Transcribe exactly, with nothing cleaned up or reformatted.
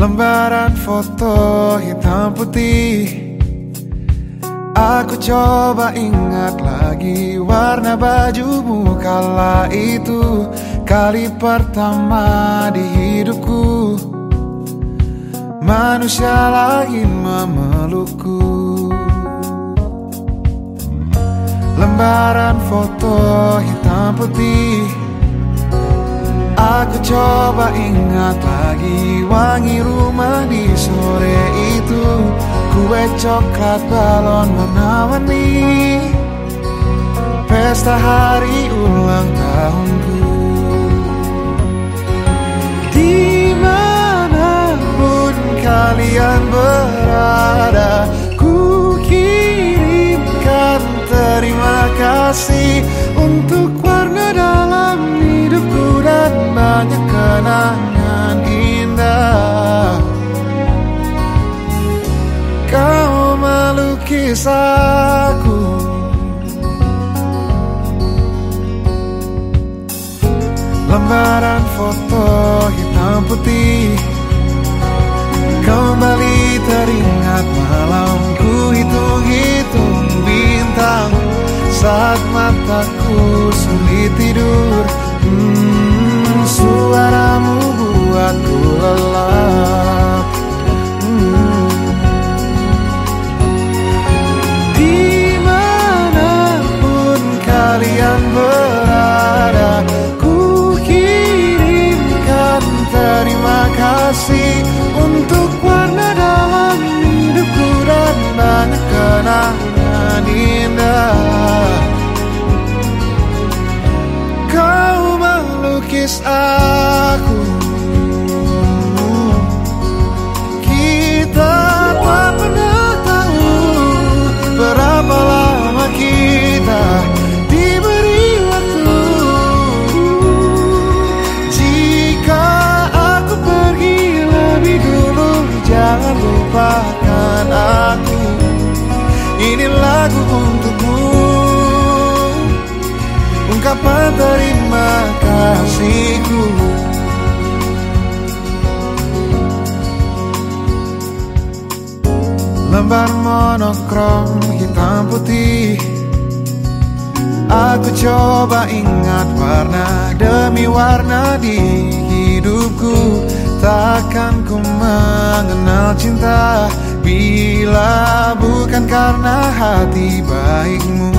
Lembaran foto hitam putih. Aku coba ingat lagi warna bajumu kala itu, kali pertama di hidupku manusia lain memelukku. Lembaran foto hitam putih. Aku coba ingat lagi wangi rumah di sore itu, kue coklat balon warna-warni, pesta hari ulang tahunku. Dimanapun kalian berada, ku kirimkan terima kasih untuk warna dalam hidupku dan banyak kenangan indah. Kau melukis aku, lembaran foto hitam putih. Kembali teringat malamku hitung-hitung bintang saat mataku sulit tidur. Hmm, suaramu buatku lelap. Hmm. Dimanapun kalian berada, ku kirimkan terima kasih untuk warna dalam hidupku dan banyak kenangan indah. Kau melukis aku, kita tak pernah tahu berapa lama kita diberi waktu. Jika aku pergi lebih dulu, jangan lupakan aku. Ini lagu untukmu, ungkapan terima kasihku. Lembar monokrom hitam putih. Aku coba ingat warna demi warna di hidupku. Takkan ku mengenal cinta bila bukan karena hati baikmu.